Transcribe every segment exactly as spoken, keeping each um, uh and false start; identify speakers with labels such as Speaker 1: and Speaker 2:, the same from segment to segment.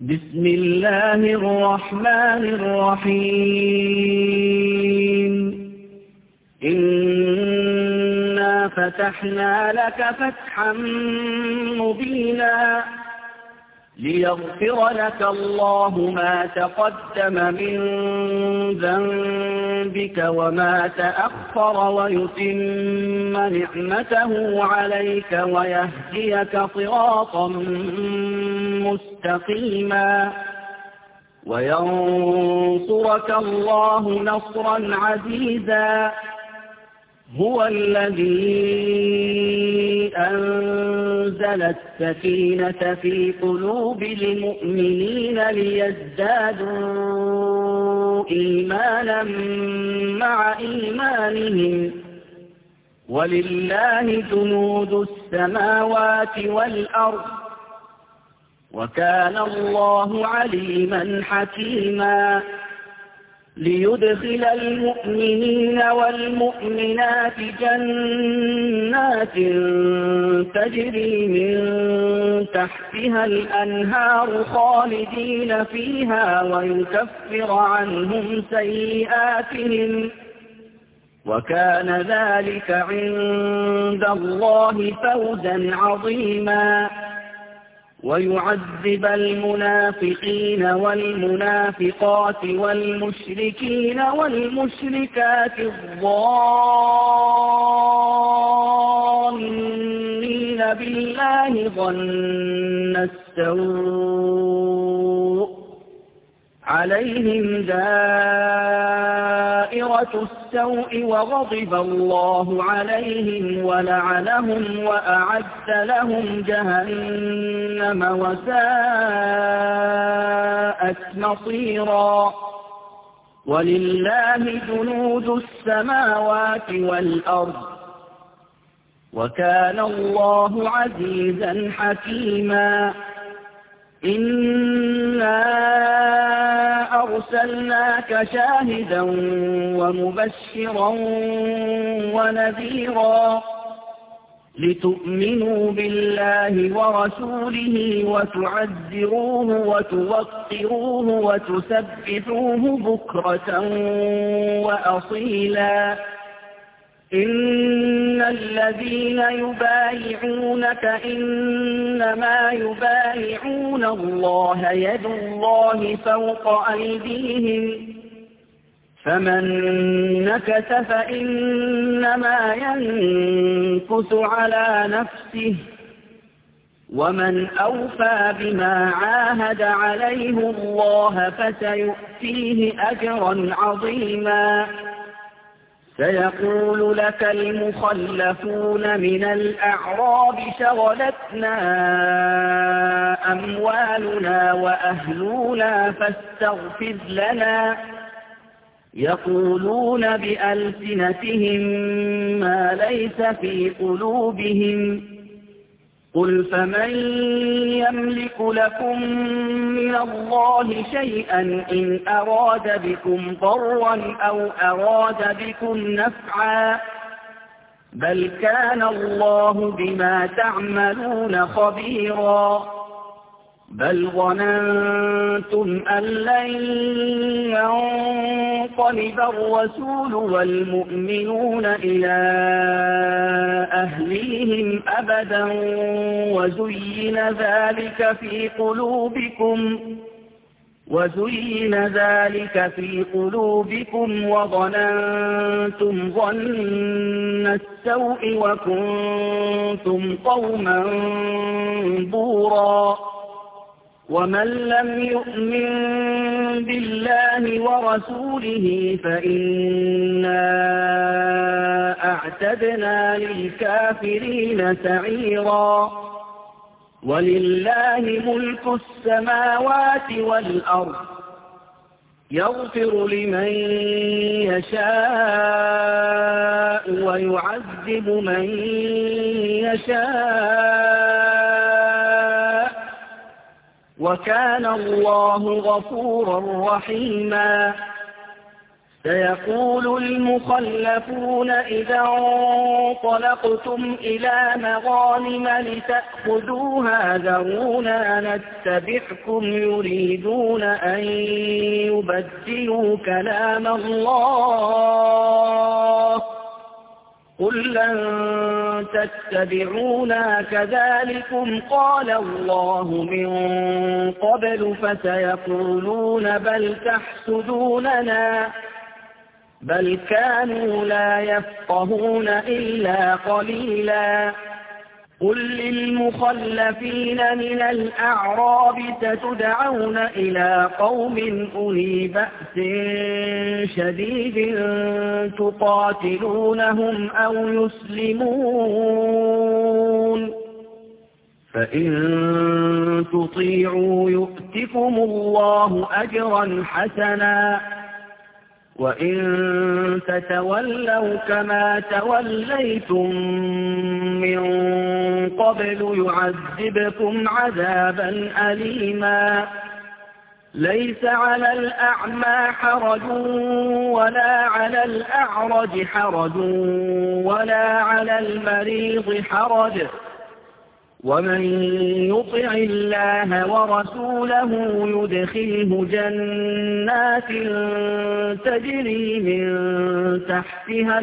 Speaker 1: بسم الله الرحمن الرحيم إنا فتحنا لك فتحا مبينا ليغفر لك الله ما تقدم من ذنبك وما تأخر ويتم نعمته عليك ويهديك صراطا مستقيما وينصرك الله نصرا عزيزا هو الذي أنزل السكينة في قلوب المؤمنين ليزدادوا إيمانا مع إيمانهم ولله جنود السماوات والأرض وكان الله عليما حكيما ليدخل المؤمنين والمؤمنات جنات تجري من تحتها الأنهار خالدين فيها ويكفر عنهم سيئاتهم وكان ذلك عند الله فوزا عظيما ويعذب المنافقين والمنافقات والمشركين والمشركات الظانين بالله ظن السوء عليهم دائرة السوء وغضب الله عليهم ولعنهم وأعد لهم جهنم وساءت مصيرا ولله جنود السماوات والأرض وكان الله عزيزا حكيما إنا أرسلناك شاهدا ومبشرا ونذيرا لتؤمنوا بالله ورسوله وتعزروه وتوقروه وتسبحوه بكرة وأصيلا إن الذين يبايعونك إنما يبايعون الله يد الله فوق أيديهم فمن نكث فإنما ينكث على نفسه ومن أوفى بما عاهد عليه الله فسيؤتيه أجرا عظيما سيقول لك المخلفون من الأعراب شغلتنا أموالنا وأهلنا فاستغفر لنا يقولون بألسنتهم ما ليس في قلوبهم قل فمن يملك لكم من الله شيئا إن أراد بكم ضرا أو أراد بكم نفعا بل كان الله بما تعملون خبيرا بل ظننتم أن لن ينقلب الرسول والمؤمنون إلى أهليهم أبدا وزين ذلك في قلوبكم وزين ذلك في قلوبكم وظننتم ظن السوء وكنتم قوما بورا ومن لم يؤمن بالله ورسوله فإنا أعتدنا للكافرين سعيرا ولله ملك السماوات والأرض يغفر لمن يشاء ويعذب من يشاء وكان الله غفورا رحيما سيقول المخلفون إذا انطلقتم إلى مغانم لتأخذوها ذرونا نتبعكم يريدون أن يبدلوا كلام الله قل لن تتبعونا كذلكم قال الله من قبل فسيقولون بل تحسدوننا بل كانوا لا يفقهون إلا قليلا قل للمخلفين من الأعراب ستدعون إلى قوم أولي بأس شديد تقاتلونهم أو يسلمون فإن تطيعوا يؤتكم الله أجرا حسنا وإن تتولوا كما توليتم من قبل يعذبكم عذابا أليما ليس على الأعمى حرج ولا على الأعرج حرج ولا على المريض حرج ومن يطع الله ورسوله يدخله جنات تجري من تحتها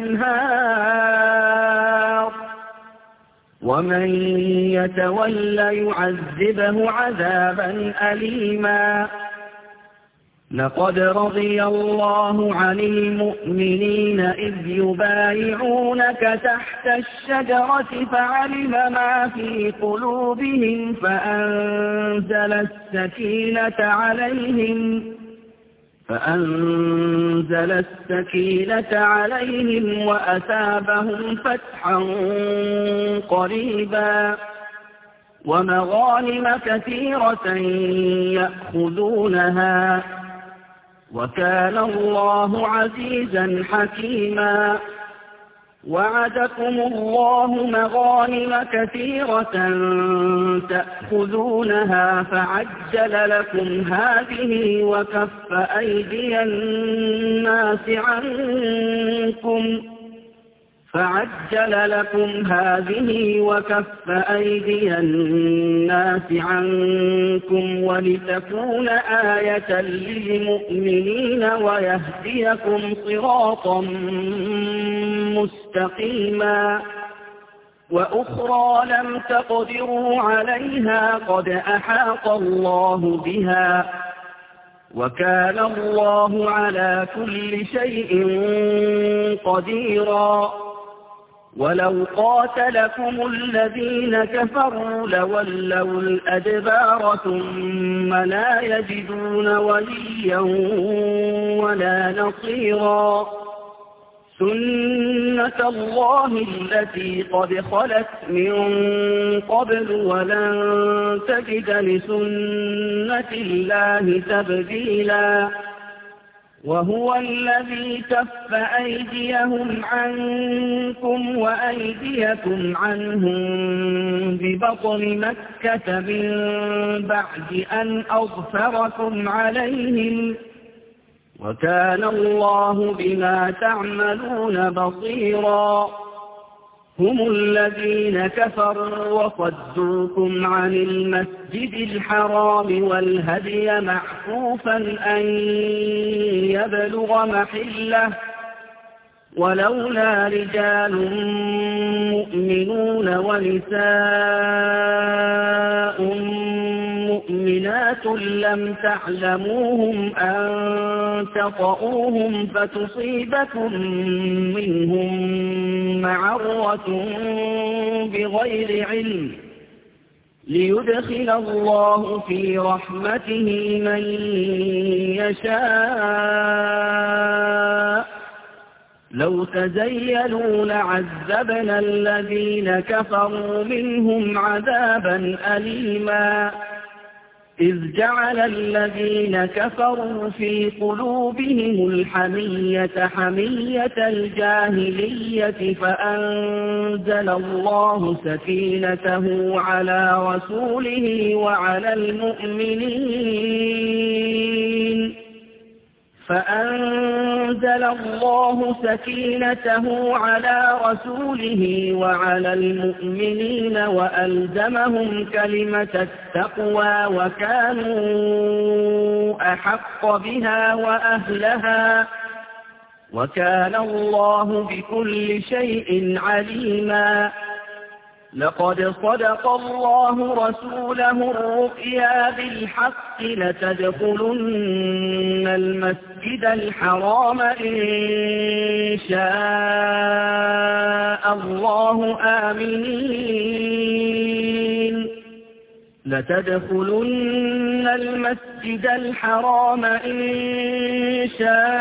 Speaker 1: الأنهار ومن يتولى يعذبه عذابا أليما لقد رضي الله عن المؤمنين إذ يبايعونك تحت الشجرة فعلم ما في قلوبهم فأنزل السكينة عليهم فأنزل السكينة عليهم وأثابهم فتحا قريبا ومغانم كثيرة يأخذونها وكان الله عزيزا حكيما وعدكم الله مغانم كثيرة تأخذونها فعجل لكم هذه وكف أيدي الناس عنكم فعجل لكم هذه وكف أيدي الناس عنكم ولتكون آية للمؤمنين ويهديكم صراطا مستقيما وأخرى لم تقدروا عليها قد أحاط الله بها وكان الله على كل شيء قديرا ولو قاتلكم الذين كفروا لولوا الأدبار ثم لا يجدون وليا ولا نصيرا سنة الله التي قد خلت من قبل ولن تجد لسنة الله تبديلا وهو الذي كف أيديهم عنكم وأيديكم عنهم ببطن مكة من بعد أن أظفركم عليهم وكان الله بما تعملون بصيرا هم الذين كفروا وصدوكم عن المسجد الحرام والهدي معكوفا أن يبلغ محله ولولا رجال مؤمنون ونساء مؤمنات لم تعلموهم أن تطؤوهم فتصيبكم منهم معرة بغير علم ليدخل الله في رحمته من يشاء لو تزيلوا لعذبنا الذين كفروا منهم عذابا أليما إذ جعل الذين كفروا في قلوبهم الحمية حمية الجاهلية فأنزل الله سكينته على رسوله وعلى المؤمنين فأنزل أنزل الله سكينته على رسوله وعلى المؤمنين وألزمهم كلمة التقوى وكانوا أحق بها وأهلها وكان الله بكل شيء عليما. لقد صدق الله رسوله الرؤيا بالحق لتدخلن المسجد الحرام إن شاء الله آمنين لتدخلن المسجد الحرام إن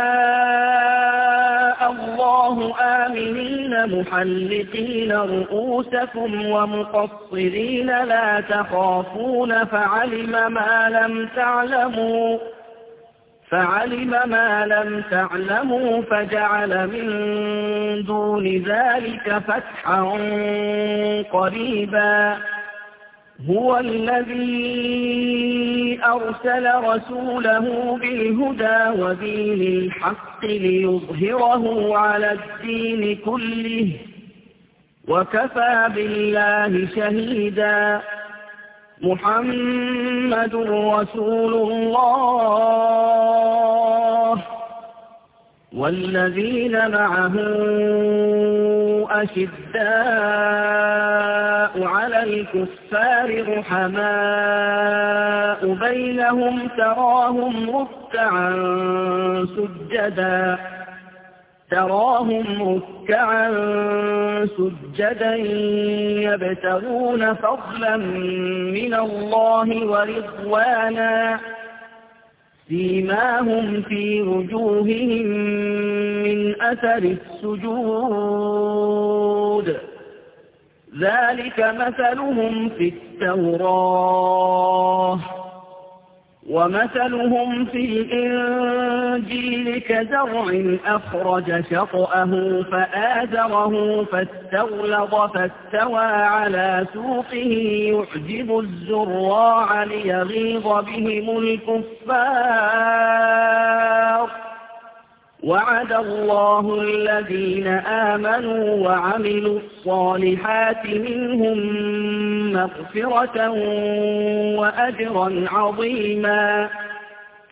Speaker 1: شاء الله آمنين محلقين رؤوسكم ومقصرين لا تخافون فعلم ما لم تعلموا فعلم ما لم تعلموا فجعل من دون ذلك فتحا قريبا. هو الذي أرسل رسوله بالهدى ودين الحق ليظهره على الدين كله وكفى بالله شهيدا. محمد رسول الله والذين معه أشداء على الكفار رحماء بينهم تراهم ركعا سجدا تراهم ركعا سجدا يبتغون فضلا من الله ورضوانا سيماهم في وجوههم من أثر السجود ذلك مثلهم في التوراة ومثلهم في الإنجيل كزرع أخرج شطأه فآزره فاستغلظ فاستوى على سوقه يعجب الزراع ليغيظ بهم الكفار. وعد الله الذين آمنوا وعملوا الصالحات منهم مغفرة وأجرا عظيما.